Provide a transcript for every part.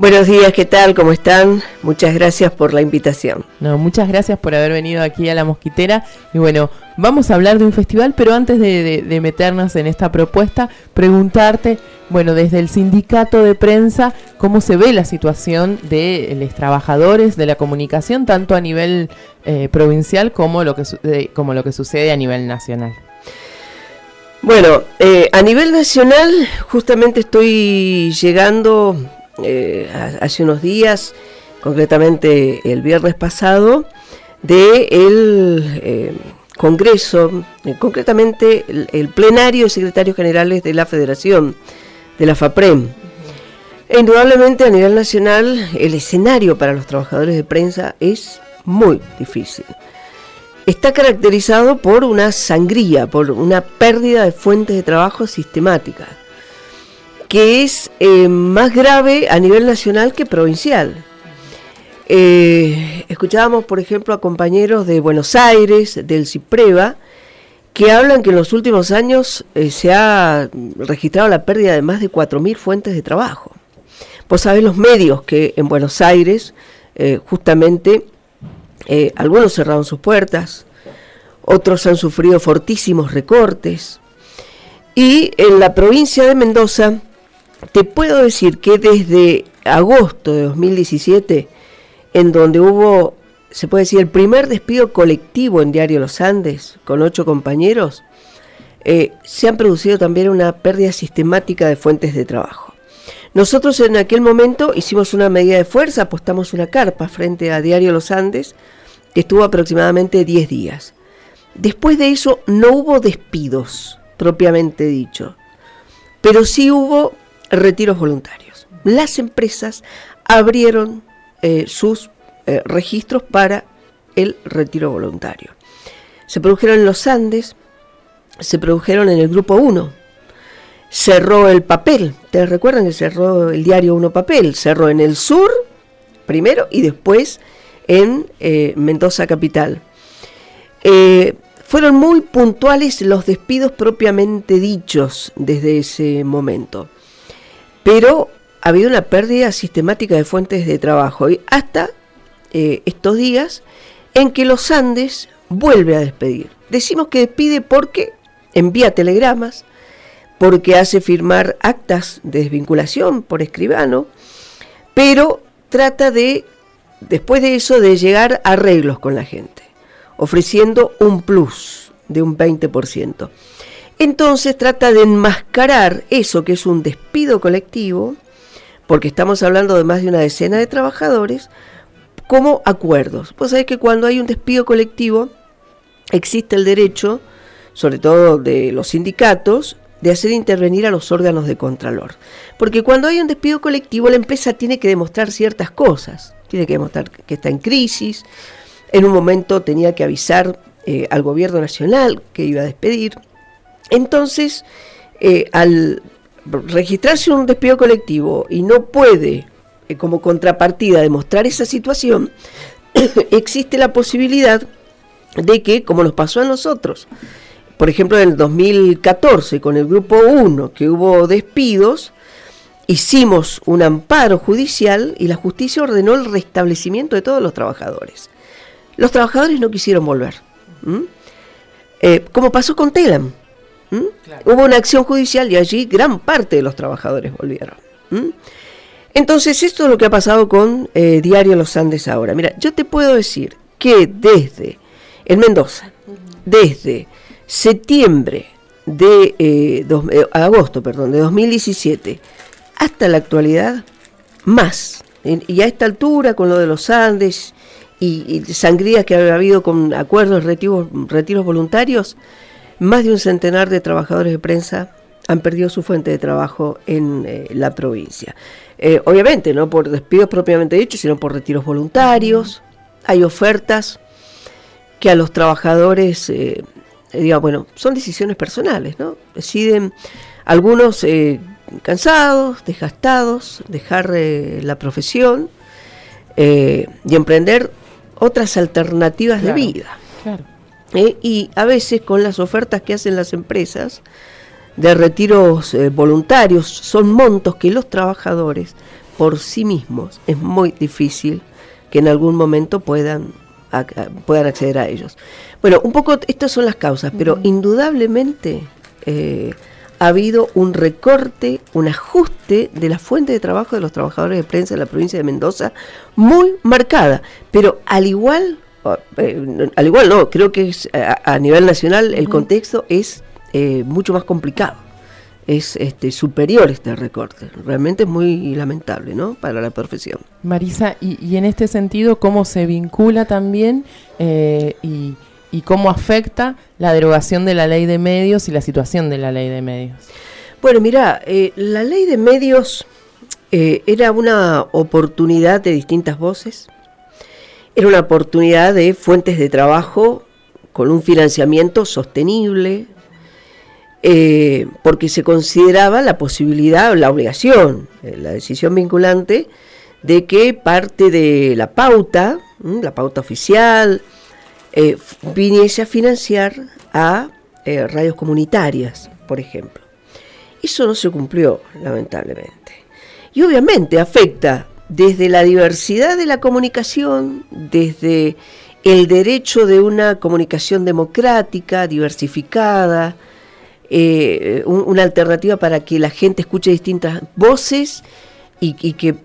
Buenos días, ¿qué tal? ¿Cómo están? Muchas gracias por la invitación. No, muchas gracias por haber venido aquí a La Mosquitera. Y bueno, vamos a hablar de un festival, pero antes de meternos en esta propuesta, preguntarte, bueno, desde el sindicato de prensa, ¿cómo se ve la situación de los trabajadores de la comunicación, tanto a nivel provincial como lo que sucede a nivel nacional? Bueno, a nivel nacional, justamente estoy llegando hace unos días, concretamente el viernes pasado, del Congreso, concretamente el plenario de secretarios generales de la Federación, de la FAPREM. E indudablemente a nivel nacional el escenario para los trabajadores de prensa es muy difícil. Está caracterizado por una sangría, por una pérdida de fuentes de trabajo sistemática, que es más grave a nivel nacional que provincial. Escuchábamos, por ejemplo, a compañeros de Buenos Aires, del CIPREVA, que hablan que en los últimos años se ha registrado la pérdida de más de 4.000 fuentes de trabajo. Vos sabés los medios que en Buenos Aires, justamente, algunos cerraron sus puertas, otros han sufrido fortísimos recortes, y en la provincia de Mendoza, te puedo decir que desde agosto de 2017, en donde hubo, se puede decir, el primer despido colectivo en Diario Los Andes, con 8 compañeros, se han producido también una pérdida sistemática de fuentes de trabajo. Nosotros en aquel momento hicimos una medida de fuerza, apostamos una carpa frente a Diario Los Andes, que estuvo aproximadamente 10 días. Después de eso no hubo despidos, propiamente dicho, pero sí hubo retiros voluntarios. Las empresas abrieron sus registros para el retiro voluntario. Se produjeron en los Andes, se produjeron en el Grupo 1, cerró el papel. ¿Ustedes recuerdan que cerró el Diario 1 Papel? Cerró en el sur primero y después en Mendoza Capital. Fueron muy puntuales los despidos propiamente dichos desde ese momento, pero ha habido una pérdida sistemática de fuentes de trabajo y hasta estos días en que Los Andes vuelve a despedir. Decimos que despide porque envía telegramas, porque hace firmar actas de desvinculación por escribano, pero trata de, después de eso, de llegar a arreglos con la gente, ofreciendo un plus de un 20%. Entonces trata de enmascarar eso que es un despido colectivo, porque estamos hablando de más de una decena de trabajadores, como acuerdos. Vos sabés que cuando hay un despido colectivo existe el derecho, sobre todo de los sindicatos, de hacer intervenir a los órganos de contralor. Porque cuando hay un despido colectivo la empresa tiene que demostrar ciertas cosas. Tiene que demostrar que está en crisis. En un momento tenía que avisar al gobierno nacional que iba a despedir. Entonces, al registrarse un despido colectivo y no puede, como contrapartida, demostrar esa situación, existe la posibilidad de que, como nos pasó a nosotros, por ejemplo, en el 2014, con el Grupo 1, que hubo despidos, hicimos un amparo judicial y la justicia ordenó el restablecimiento de todos los trabajadores. Los trabajadores no quisieron volver, como pasó con Telam. Claro. Hubo una acción judicial y allí gran parte de los trabajadores volvieron. Entonces esto es lo que ha pasado con Diario Los Andes ahora. Mira, yo te puedo decir que desde en Mendoza, desde septiembre de agosto, de 2017 hasta la actualidad, más, y a esta altura con lo de los Andes y sangrías que ha habido con acuerdos, retiros voluntarios, más de un centenar de trabajadores de prensa han perdido su fuente de trabajo en la provincia. Obviamente, no por despidos propiamente dichos, sino por retiros voluntarios. Hay ofertas que a los trabajadores, bueno, son decisiones personales, ¿no? Deciden algunos cansados, desgastados, dejar la profesión y emprender otras alternativas de vida. Claro. Y a veces con las ofertas que hacen las empresas de retiros voluntarios, son montos que los trabajadores por sí mismos es muy difícil que en algún momento puedan acceder a ellos. Bueno, un poco estas son las causas, pero indudablemente ha habido un recorte, un ajuste de la fuente de trabajo de los trabajadores de prensa de la provincia de Mendoza muy marcada, pero al igual no, creo que a nivel nacional el contexto es mucho más complicado. Es superior este recorte. Realmente es muy lamentable, ¿no?, para la profesión. Marisa, y en este sentido, ¿cómo se vincula también y cómo afecta la derogación de la ley de medios y la situación de la ley de medios? Bueno, mira, la ley de medios era una oportunidad de distintas voces, era una oportunidad de fuentes de trabajo con un financiamiento sostenible, porque se consideraba la posibilidad, la obligación, la decisión vinculante de que parte de la pauta oficial, viniese a financiar a radios comunitarias, por ejemplo. Eso no se cumplió, lamentablemente. Y obviamente afecta desde la diversidad de la comunicación, desde el derecho de una comunicación democrática, diversificada, una alternativa para que la gente escuche distintas voces y que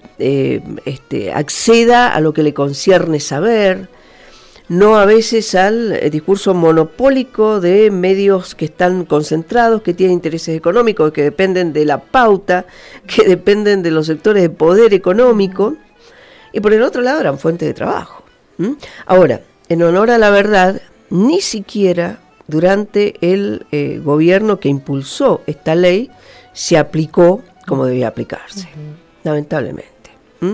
acceda a lo que le concierne saber, no a veces al discurso monopólico de medios que están concentrados, que tienen intereses económicos, que dependen de la pauta, que dependen de los sectores de poder económico, y por el otro lado eran fuentes de trabajo. Ahora, en honor a la verdad, ni siquiera durante el gobierno que impulsó esta ley se aplicó como debía aplicarse, lamentablemente.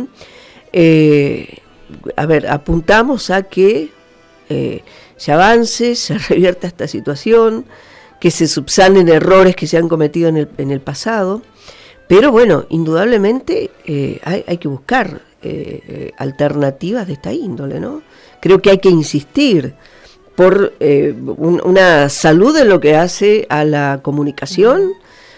Apuntamos a que se avance, se revierta esta situación, que se subsanen errores que se han cometido en el pasado, pero bueno, indudablemente hay que buscar alternativas de esta índole, ¿no? Creo que hay que insistir por una salud en lo que hace a la comunicación,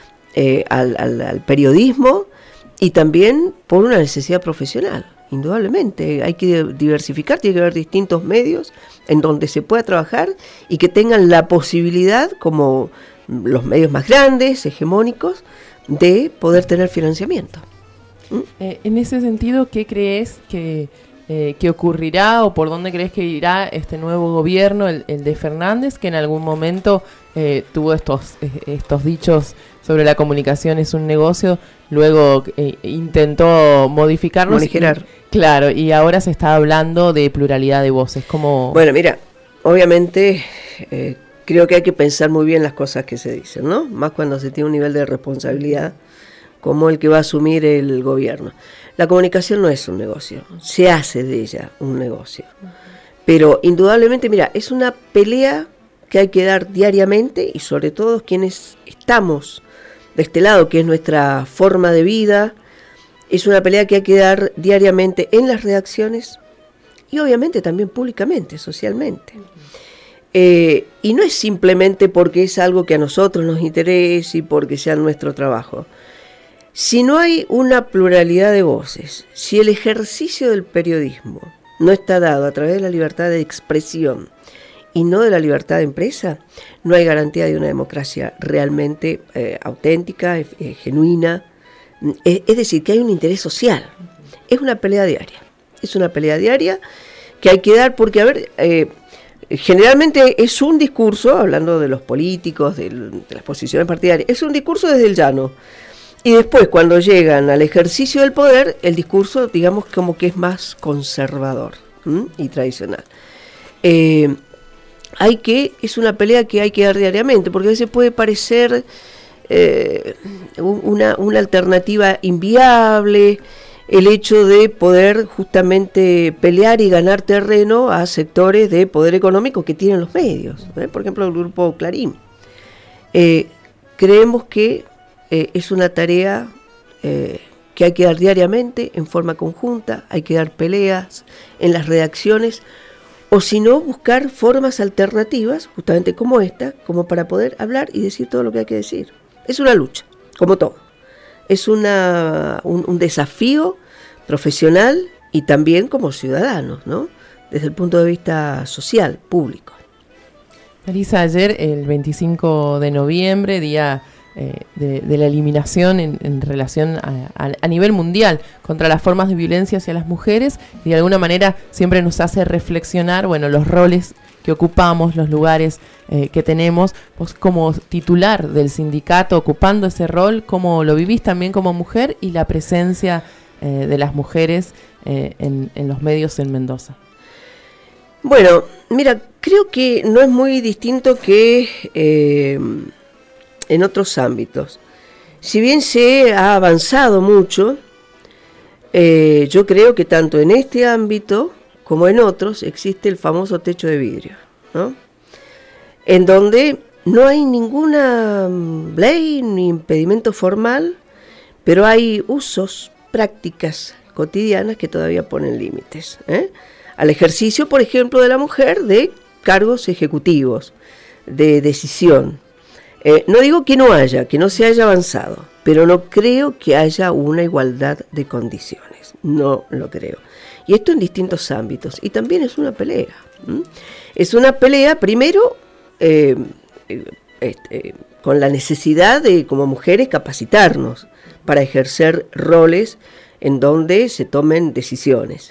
al periodismo, y también por una necesidad profesional. Indudablemente, hay que diversificar, tiene que haber distintos medios en donde se pueda trabajar y que tengan la posibilidad, como los medios más grandes, hegemónicos, de poder tener financiamiento. En ese sentido, ¿qué crees que ocurrirá o por dónde crees que irá este nuevo gobierno, el de Fernández, que en algún momento tuvo estos dichos sobre la comunicación es un negocio, luego intentó modificarlos? Claro, y ahora se está hablando de pluralidad de voces. ¿Cómo? Bueno, mira, obviamente creo que hay que pensar muy bien las cosas que se dicen, ¿no? Más cuando se tiene un nivel de responsabilidad como el que va a asumir el gobierno. La comunicación no es un negocio, se hace de ella un negocio. Pero indudablemente, mira, es una pelea que hay que dar diariamente, y sobre todo quienes estamos de este lado, que es nuestra forma de vida, es una pelea que hay que dar diariamente en las redacciones y obviamente también públicamente, socialmente. Y no es simplemente porque es algo que a nosotros nos interese y porque sea nuestro trabajo. Si no hay una pluralidad de voces, si el ejercicio del periodismo no está dado a través de la libertad de expresión y no de la libertad de empresa, no hay garantía de una democracia realmente auténtica, genuina. Es decir, que hay un interés social. Es una pelea diaria. Es una pelea diaria que hay que dar porque, generalmente es un discurso, hablando de los políticos, de las posiciones partidarias, es un discurso desde el llano. Y después, cuando llegan al ejercicio del poder, el discurso, digamos, como que es más conservador y tradicional. Es una pelea que hay que dar diariamente, porque a veces puede parecer una alternativa inviable, el hecho de poder justamente pelear y ganar terreno a sectores de poder económico que tienen los medios, por ejemplo el grupo Clarín. Creemos que es una tarea que hay que dar diariamente, en forma conjunta, hay que dar peleas en las redacciones, o si no, buscar formas alternativas, justamente como esta, como para poder hablar y decir todo lo que hay que decir. Es una lucha, como todo. Es un desafío profesional y también como ciudadanos, ¿no? Desde el punto de vista social, público. Marisa, ayer, el 25 de noviembre, día de la eliminación en relación a nivel mundial contra las formas de violencia hacia las mujeres, y de alguna manera siempre nos hace reflexionar, bueno, los roles que ocupamos, los lugares que tenemos. Vos, como titular del sindicato, ocupando ese rol, ¿cómo lo vivís también como mujer y la presencia de las mujeres en los medios en Mendoza? Bueno, mira, creo que no es muy distinto que en otros ámbitos. Si bien se ha avanzado mucho, yo creo que tanto en este ámbito como en otros existe el famoso techo de vidrio, ¿no? En donde no hay ninguna ley ni impedimento formal, pero hay usos, prácticas cotidianas que todavía ponen límites, al ejercicio, por ejemplo, de la mujer de cargos ejecutivos, de decisión. No digo que no se haya avanzado, pero no creo que haya una igualdad de condiciones, no lo creo. Y esto en distintos ámbitos, y también es una pelea. Es una pelea, primero, con la necesidad de, como mujeres, capacitarnos para ejercer roles en donde se tomen decisiones.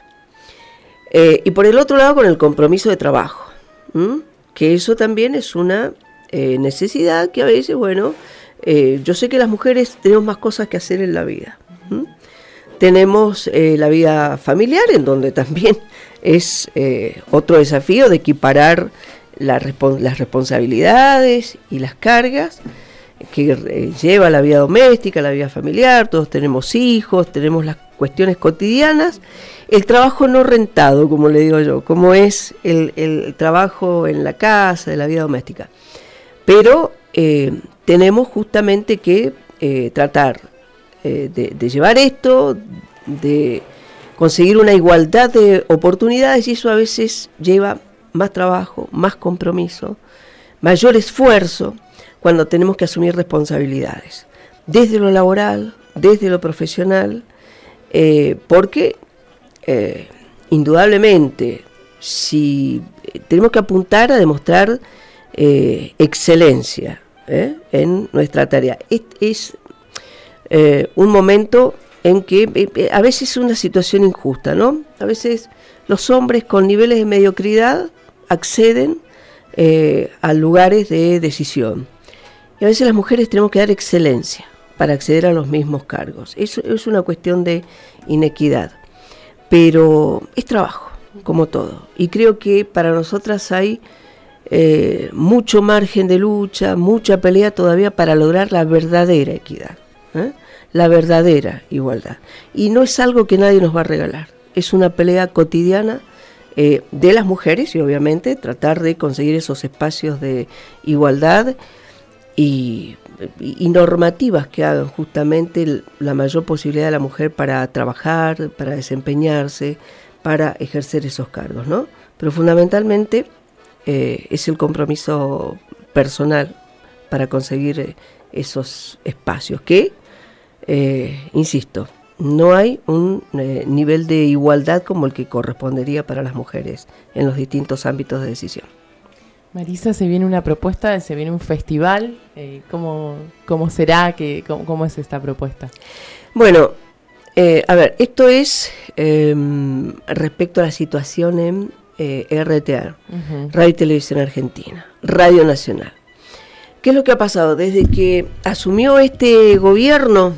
Y por el otro lado, con el compromiso de trabajo, que eso también es una necesidad que a veces, bueno, yo sé que las mujeres tenemos más cosas que hacer en la vida. Tenemos la vida familiar, en donde también es otro desafío de equiparar las responsabilidades y las cargas que lleva la vida doméstica, la vida familiar. Todos tenemos hijos, tenemos las cuestiones cotidianas, el trabajo no rentado, como le digo yo, como es el trabajo en la casa, de la vida doméstica. Pero tenemos justamente que tratar de llevar esto, de conseguir una igualdad de oportunidades, y eso a veces lleva más trabajo, más compromiso, mayor esfuerzo cuando tenemos que asumir responsabilidades, desde lo laboral, desde lo profesional, porque indudablemente si tenemos que apuntar a demostrar excelencia en nuestra tarea. Es un momento en que a veces es una situación injusta, ¿no? A veces los hombres con niveles de mediocridad acceden a lugares de decisión, y a veces las mujeres tenemos que dar excelencia para acceder a los mismos cargos. Eso es una cuestión de inequidad, pero es trabajo, como todo, y creo que para nosotras hay mucho margen de lucha, mucha pelea todavía para lograr la verdadera equidad, la verdadera igualdad, y no es algo que nadie nos va a regalar, es una pelea cotidiana de las mujeres, y obviamente tratar de conseguir esos espacios de igualdad y normativas que hagan justamente la mayor posibilidad de la mujer para trabajar, para desempeñarse, para ejercer esos cargos, ¿no? Pero fundamentalmente es el compromiso personal para conseguir esos espacios que, insisto, no hay un nivel de igualdad como el que correspondería para las mujeres en los distintos ámbitos de decisión. Marisa, se viene una propuesta, se viene un festival. ¿Cómo será? ¿Cómo es esta propuesta? Bueno, a ver, esto es respecto a la situación en RTA, Radio y Televisión Argentina, Radio Nacional. ¿Qué es lo que ha pasado? Desde que asumió este gobierno,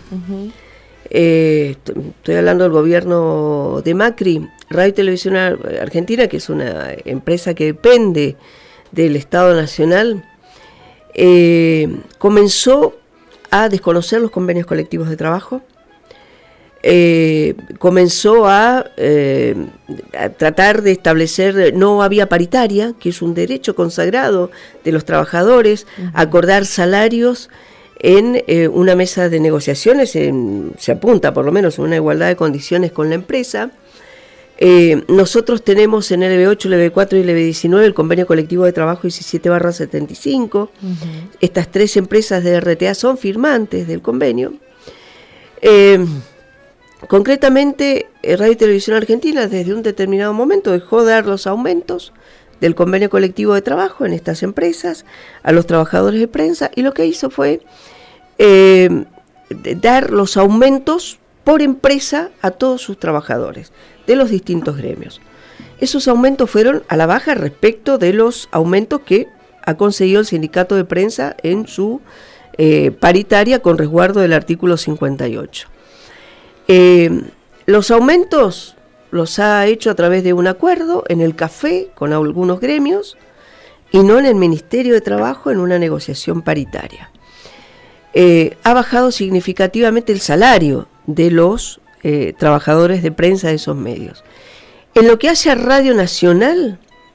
estoy hablando del gobierno de Macri, Radio y Televisión Argentina, que es una empresa que depende del Estado Nacional, comenzó a desconocer los convenios colectivos de trabajo, comenzó a tratar de establecer, no había paritaria, que es un derecho consagrado de los trabajadores, acordar salarios en una mesa de negociaciones, se apunta por lo menos a una igualdad de condiciones con la empresa. Nosotros tenemos en LB8, LB4 y LB19 el convenio colectivo de trabajo 17/75. Estas tres empresas de RTA son firmantes del convenio. Concretamente, Radio y Televisión Argentina desde un determinado momento dejó de dar los aumentos del convenio colectivo de trabajo en estas empresas a los trabajadores de prensa, y lo que hizo fue dar los aumentos por empresa a todos sus trabajadores de los distintos gremios. Esos aumentos fueron a la baja respecto de los aumentos que ha conseguido el sindicato de prensa en su paritaria con resguardo del artículo 58. Los aumentos los ha hecho a través de un acuerdo en el CAFE con algunos gremios y no en el Ministerio de Trabajo en una negociación paritaria. Ha bajado significativamente el salario de los trabajadores de prensa de esos medios. En lo que hace a Radio Nacional,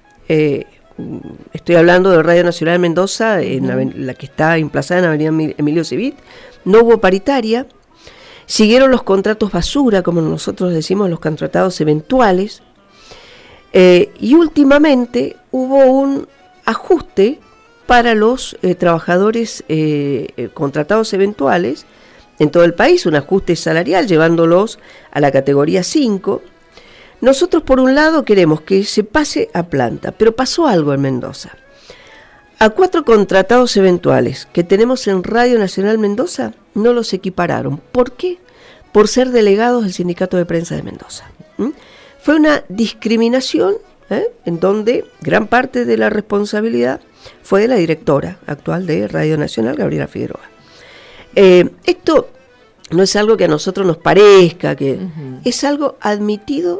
estoy hablando de Radio Nacional Mendoza, en la que está emplazada en Avenida Emilio Civit, no hubo paritaria. Siguieron los contratos basura, como nosotros decimos, los contratados eventuales, y últimamente hubo un ajuste para los trabajadores contratados eventuales en todo el país, un ajuste salarial llevándolos a la categoría 5. Nosotros por un lado queremos que se pase a planta, pero pasó algo en Mendoza. A 4 contratados eventuales que tenemos en Radio Nacional Mendoza no los equipararon. ¿Por qué? Por ser delegados del Sindicato de Prensa de Mendoza. Fue una discriminación en donde gran parte de la responsabilidad fue de la directora actual de Radio Nacional, Gabriela Figueroa. Esto no es algo que a nosotros nos parezca, que es algo admitido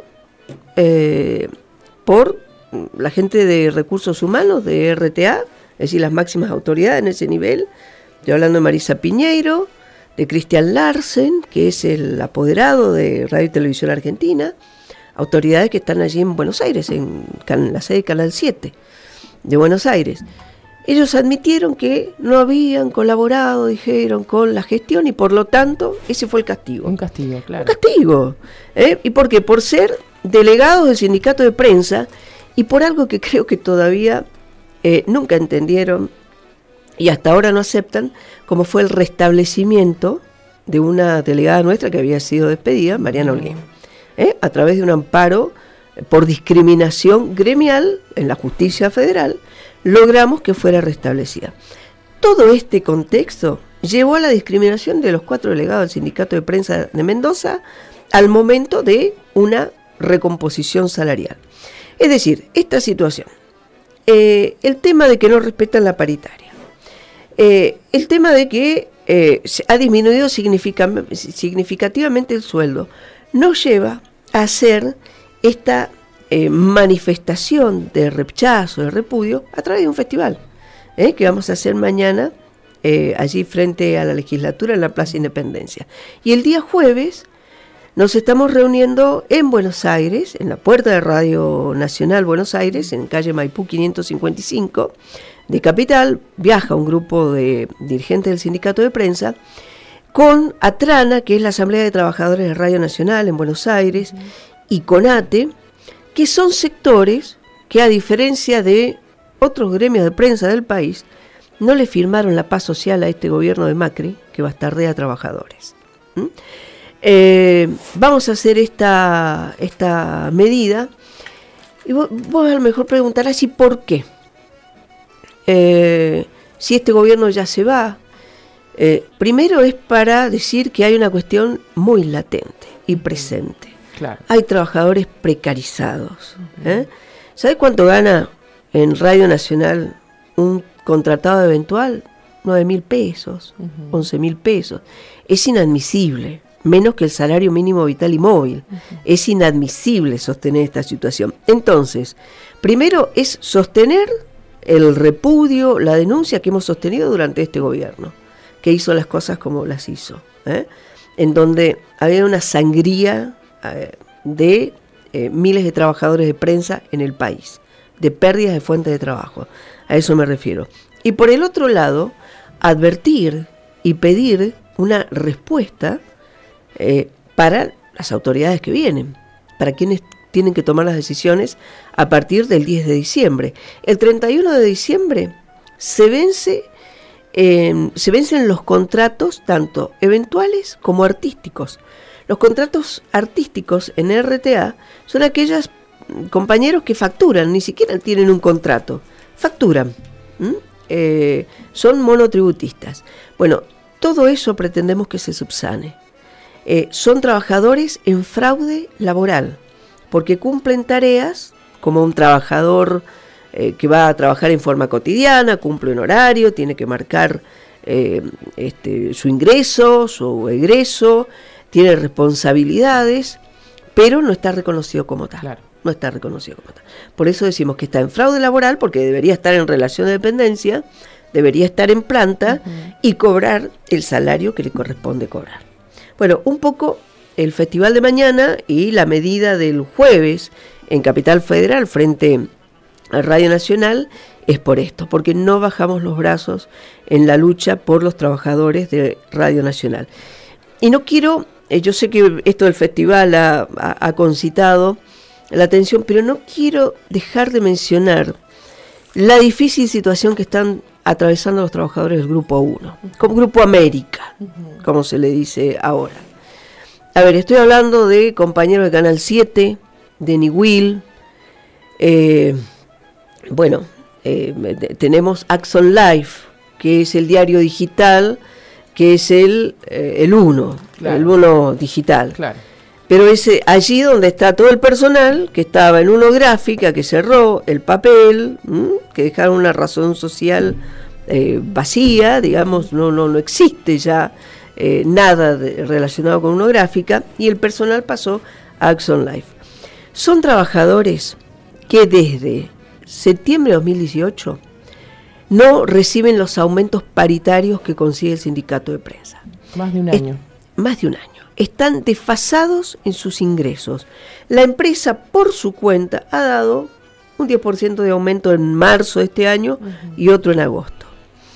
por la gente de recursos humanos de RTA, es decir, las máximas autoridades en ese nivel. Estoy hablando de Marisa Piñeiro, de Cristian Larsen, que es el apoderado de Radio y Televisión Argentina, autoridades que están allí en Buenos Aires, en la sede de Canal 7 de Buenos Aires. Ellos admitieron que no habían colaborado, dijeron, con la gestión, y por lo tanto ese fue el castigo. Un castigo, claro. Un castigo. ¿Y por qué? Por ser delegados del sindicato de prensa y por algo que creo que todavía nunca entendieron y hasta ahora no aceptan, como fue el restablecimiento de una delegada nuestra que había sido despedida, Mariana Holguín, a través de un amparo por discriminación gremial en la justicia federal, logramos que fuera restablecida. Todo este contexto llevó a la discriminación de los 4 delegados del Sindicato de Prensa de Mendoza al momento de una recomposición salarial. Es decir, esta situación, el tema de que no respetan la paritaria, el tema de que ha disminuido significativamente el sueldo, nos lleva a hacer esta manifestación de rechazo, de repudio, a través de un festival que vamos a hacer mañana allí frente a la legislatura en la Plaza Independencia. Y el día jueves nos estamos reuniendo en Buenos Aires, en la puerta de Radio Nacional Buenos Aires, en calle Maipú 555 de Capital. Viaja un grupo de dirigentes del sindicato de prensa con Atrana, que es la Asamblea de Trabajadores de Radio Nacional en Buenos Aires, y CONATE, que son sectores que, a diferencia de otros gremios de prensa del país, no le firmaron la paz social a este gobierno de Macri, que bastardea a trabajadores. Vamos a hacer esta medida, y vos a lo mejor preguntarás, ¿y por qué? Si este gobierno ya se va. Primero es para decir que hay una cuestión muy latente y presente. Claro. Hay trabajadores precarizados. ¿Sabe cuánto gana en Radio Nacional un contratado eventual? 9.000 pesos, 11.000 pesos. Es inadmisible, menos que el salario mínimo vital y móvil. Es inadmisible sostener esta situación. Entonces, primero es sostener el repudio, la denuncia que hemos sostenido durante este gobierno, que hizo las cosas como las hizo, en donde había una sangría de miles de trabajadores de prensa en el país, de pérdidas de fuentes de trabajo. A eso me refiero. Y por el otro lado, advertir y pedir una respuesta para las autoridades que vienen, para quienes tienen que tomar las decisiones a partir del 10 de diciembre. El 31 de diciembre se vencen los contratos tanto eventuales como artísticos. Los contratos artísticos en RTA son aquellos compañeros que facturan, ni siquiera tienen un contrato, facturan, son monotributistas. Bueno, todo eso pretendemos que se subsane. Son trabajadores en fraude laboral, porque cumplen tareas como un trabajador que va a trabajar en forma cotidiana, cumple un horario, tiene que marcar su ingreso, su egreso, tiene responsabilidades, pero no está reconocido como tal. Claro. No está reconocido como tal. Por eso decimos que está en fraude laboral, porque debería estar en relación de dependencia, debería estar en planta y cobrar el salario que le corresponde cobrar. Bueno, un poco el festival de mañana y la medida del jueves en Capital Federal frente a Radio Nacional es por esto, porque no bajamos los brazos en la lucha por los trabajadores de Radio Nacional. Y no quiero, yo sé que esto del festival ha concitado la atención, pero no quiero dejar de mencionar la difícil situación que están atravesando los trabajadores del Grupo 1, como Grupo América, como se le dice ahora. A ver, estoy hablando de compañeros de Canal 7, de Niwil, tenemos Axon Life, que es el diario digital, que es el 1, claro, el 1 digital. Claro. Pero es allí donde está todo el personal que estaba en Uno Gráfica, que cerró el papel, que dejaron una razón social vacía, digamos, no existe ya nada relacionado con Uno Gráfica, y el personal pasó a Axon Life. Son trabajadores que desde septiembre de 2018 no reciben los aumentos paritarios que consigue el sindicato de prensa. Más de un año. Más de un año. Están desfasados en sus ingresos. La empresa, por su cuenta, ha dado un 10% de aumento en marzo de este año y otro en agosto.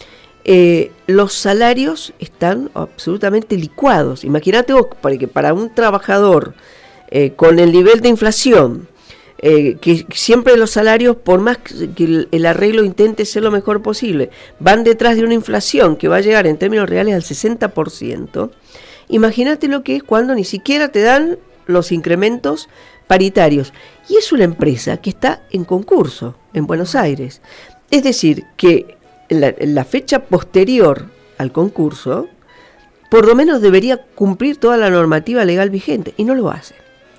Los salarios están absolutamente licuados. Imagínate vos, porque para un trabajador con el nivel de inflación, que siempre los salarios, por más que el arreglo intente ser lo mejor posible, van detrás de una inflación que va a llegar en términos reales al 60%, imagínate lo que es cuando ni siquiera te dan los incrementos paritarios. Y es una empresa que está en concurso en Buenos Aires. Es decir, que en la fecha posterior al concurso, por lo menos debería cumplir toda la normativa legal vigente, y no lo hace.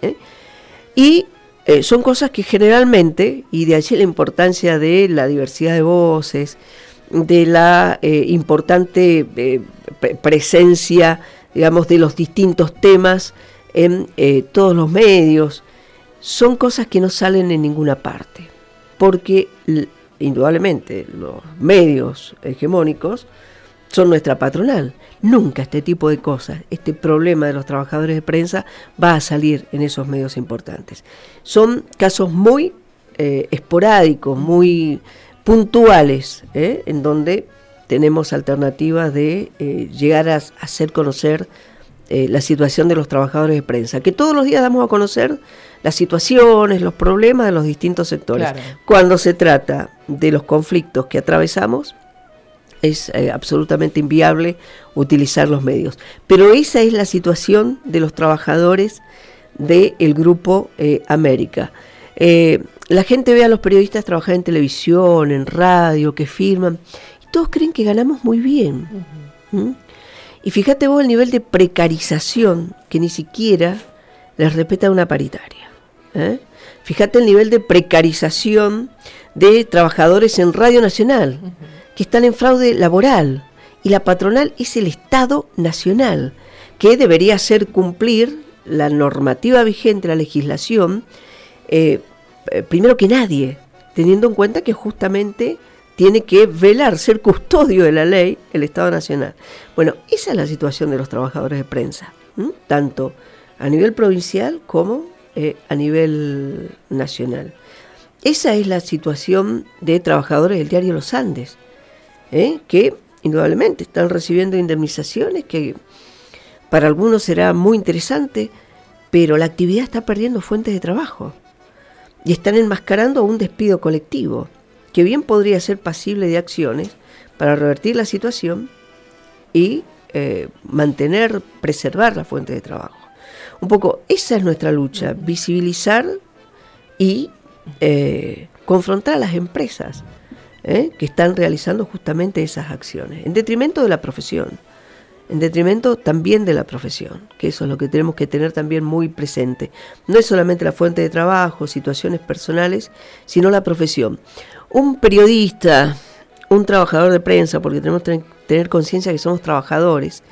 Y son cosas que generalmente, y de allí la importancia de la diversidad de voces, de la importante presencia, digamos, de los distintos temas en todos los medios, son cosas que no salen en ninguna parte, porque indudablemente los medios hegemónicos son nuestra patronal. Nunca este tipo de cosas, este problema de los trabajadores de prensa va a salir en esos medios importantes. Son casos muy esporádicos, muy puntuales, en donde tenemos alternativas de llegar a hacer conocer la situación de los trabajadores de prensa, que todos los días damos a conocer las situaciones, los problemas de los distintos sectores. Claro. Cuando se trata de los conflictos que atravesamos, es absolutamente inviable utilizar los medios. Pero esa es la situación de los trabajadores del Grupo América. La gente ve a los periodistas trabajar en televisión, en radio, que firman, y todos creen que ganamos muy bien. Y fíjate vos el nivel de precarización que ni siquiera les respeta una paritaria. Fíjate el nivel de precarización de trabajadores en Radio Nacional, que están en fraude laboral, y la patronal es el Estado Nacional, que debería hacer cumplir la normativa vigente, la legislación, primero que nadie, teniendo en cuenta que justamente tiene que velar, ser custodio de la ley, el Estado Nacional. Bueno, esa es la situación de los trabajadores de prensa, tanto a nivel provincial como a nivel nacional. Esa es la situación de trabajadores del diario Los Andes, que indudablemente están recibiendo indemnizaciones que para algunos será muy interesante, pero la actividad está perdiendo fuentes de trabajo y están enmascarando un despido colectivo que bien podría ser pasible de acciones para revertir la situación y preservar la fuente de trabajo. Un poco, esa es nuestra lucha, visibilizar y confrontar a las empresas que están realizando justamente esas acciones, en detrimento de la profesión, en detrimento también de la profesión, que eso es lo que tenemos que tener también muy presente. No es solamente la fuente de trabajo, situaciones personales, sino la profesión. Un periodista, un trabajador de prensa, porque tenemos que tener conciencia que somos trabajadores,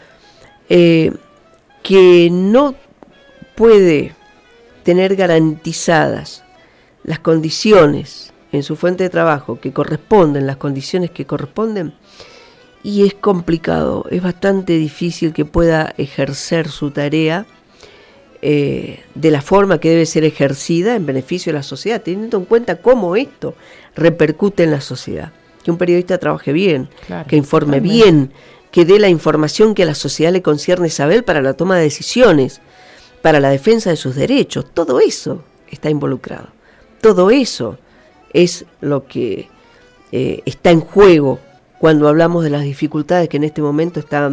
que no puede tener garantizadas las condiciones en su fuente de trabajo que corresponden, las condiciones que corresponden, y es complicado, es bastante difícil que pueda ejercer su tarea de la forma que debe ser ejercida en beneficio de la sociedad, teniendo en cuenta cómo esto repercute en la sociedad. Que un periodista trabaje bien, claro, que informe bien, que dé la información que a la sociedad le concierne saber para la toma de decisiones, para la defensa de sus derechos, todo eso está involucrado. Todo eso es lo que está en juego cuando hablamos de las dificultades que en este momento está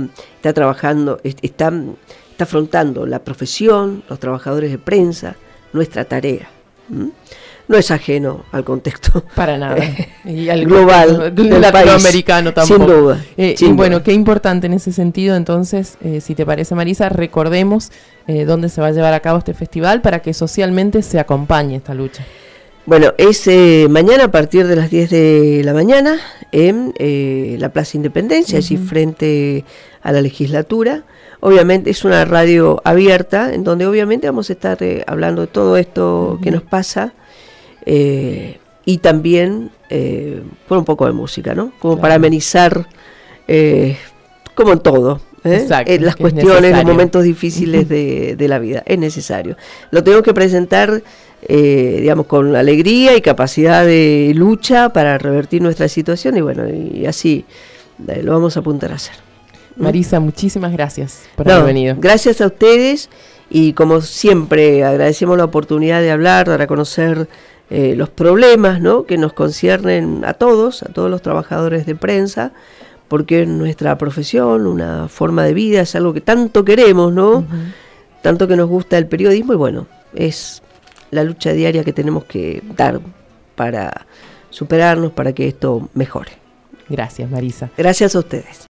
afrontando la profesión, los trabajadores de prensa, nuestra tarea. No es ajeno al contexto para nada y al global del latinoamericano país, tampoco. Sin duda. Y bueno, qué importante en ese sentido. Entonces, si te parece, Marisa, recordemos dónde se va a llevar a cabo este festival para que socialmente se acompañe esta lucha. Bueno, es mañana a partir de las 10 de la mañana en la Plaza Independencia, allí frente a la legislatura. Obviamente es una radio abierta, en donde obviamente vamos a estar hablando de todo esto que nos pasa, y también con un poco de música, ¿no? Como para amenizar, como en todo, las cuestiones, los momentos difíciles de la vida. Es necesario. Lo tengo que presentar, digamos, con alegría y capacidad de lucha para revertir nuestra situación, y bueno, y así lo vamos a apuntar a hacer. Marisa, muchísimas gracias por haber venido. Gracias a ustedes, y como siempre agradecemos la oportunidad de hablar, de reconocer los problemas, ¿no?, que nos conciernen a todos los trabajadores de prensa, porque es nuestra profesión, una forma de vida, es algo que tanto queremos, ¿no? Tanto que nos gusta el periodismo, y bueno, es la lucha diaria que tenemos que dar para superarnos, para que esto mejore. Gracias, Marisa. Gracias a ustedes.